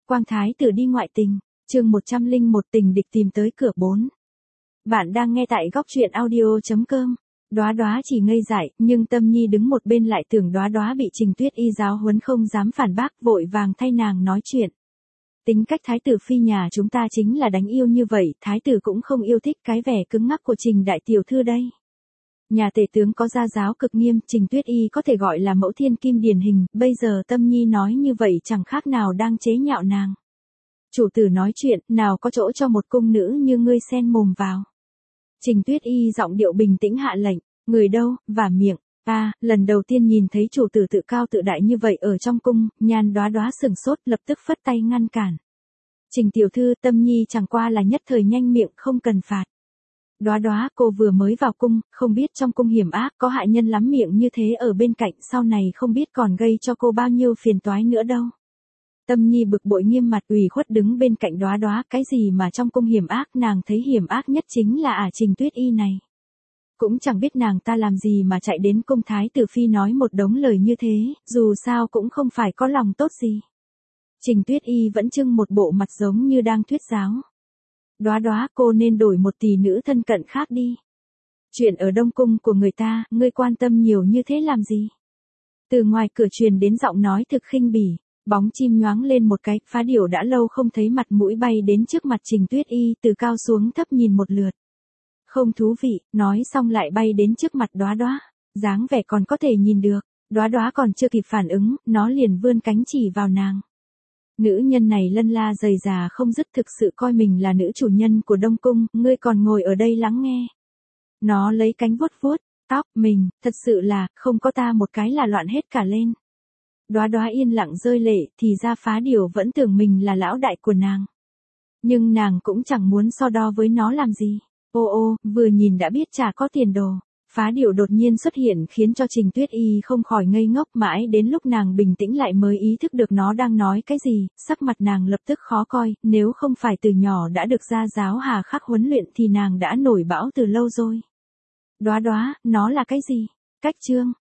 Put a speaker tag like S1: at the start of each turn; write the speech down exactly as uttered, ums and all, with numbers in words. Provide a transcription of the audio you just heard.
S1: Quang thái tử đi ngoại tình, chương một trăm lẻ một tình địch tìm tới cửa bốn. Bạn đang nghe tại góc truyện audio chấm com. Đóa Đóa chỉ ngây dại, nhưng Tâm Nhi đứng một bên lại tưởng Đóa Đóa bị Trình Tuyết Y giáo huấn không dám phản bác, vội vàng thay nàng nói chuyện. Tính cách thái tử phi nhà chúng ta chính là đánh yêu như vậy, thái tử cũng không yêu thích cái vẻ cứng ngắc của Trình đại tiểu thư đây. Nhà tể tướng có gia giáo cực nghiêm, Trình Tuyết Y có thể gọi là mẫu thiên kim điển hình, bây giờ Tâm Nhi nói như vậy chẳng khác nào đang chế nhạo nàng. Chủ tử nói chuyện, nào có chỗ cho một cung nữ như ngươi xen mồm vào. Trình Tuyết Y giọng điệu bình tĩnh hạ lệnh, người đâu, và miệng. A, à, lần đầu tiên nhìn thấy chủ tử tự cao tự đại như vậy ở trong cung, Nhan Đóa Đóa sừng sốt, lập tức phất tay ngăn cản. Trình tiểu thư, Tâm Nhi chẳng qua là nhất thời nhanh miệng, không cần phạt. Đóa Đóa, cô vừa mới vào cung, không biết trong cung hiểm ác có hại nhân lắm, miệng như thế ở bên cạnh sau này không biết còn gây cho cô bao nhiêu phiền toái nữa đâu. Tâm Nhi bực bội nghiêm mặt ủy khuất đứng bên cạnh Đóa Đóa, cái gì mà trong cung hiểm ác, nàng thấy hiểm ác nhất chính là ả Trình Tuyết Y này. Cũng chẳng biết nàng ta làm gì mà chạy đến cung thái tử phi nói một đống lời như thế, dù sao cũng không phải có lòng tốt gì. Trình Tuyết Y vẫn trưng một bộ mặt giống như đang thuyết giáo. Đóa Đóa, cô nên đổi một tỷ nữ thân cận khác đi. Chuyện ở đông cung của người ta, ngươi quan tâm nhiều như thế làm gì? Từ ngoài cửa truyền đến giọng nói thực khinh bỉ, bóng chim nhoáng lên một cái, Phá Điểu đã lâu không thấy mặt mũi bay đến trước mặt Trình Tuyết Y, từ cao xuống thấp nhìn một lượt. Không thú vị, nói xong lại bay đến trước mặt Đóa Đóa, dáng vẻ còn có thể nhìn được. Đóa Đóa còn chưa kịp phản ứng, nó liền vươn cánh chỉ vào nàng. Nữ nhân này lân la dày già không dứt, thực sự coi mình là nữ chủ nhân của đông cung, ngươi còn ngồi ở đây lắng nghe. Nó lấy cánh vuốt vuốt tóc mình, thật sự là, không có ta một cái là loạn hết cả lên. Đóa Đóa yên lặng rơi lệ, thì ra Phá Điểu vẫn tưởng mình là lão đại của nàng. Nhưng nàng cũng chẳng muốn so đo với nó làm gì. Ô ô, vừa nhìn đã biết chả có tiền đồ. Phá Điểu đột nhiên xuất hiện khiến cho Trình Tuyết Y không khỏi ngây ngốc, mãi đến lúc nàng bình tĩnh lại mới ý thức được nó đang nói cái gì, sắc mặt nàng lập tức khó coi, nếu không phải từ nhỏ đã được gia giáo hà khắc huấn luyện thì nàng đã nổi bão từ lâu rồi. Đóa Đóa, nó là cái gì? Cách chương,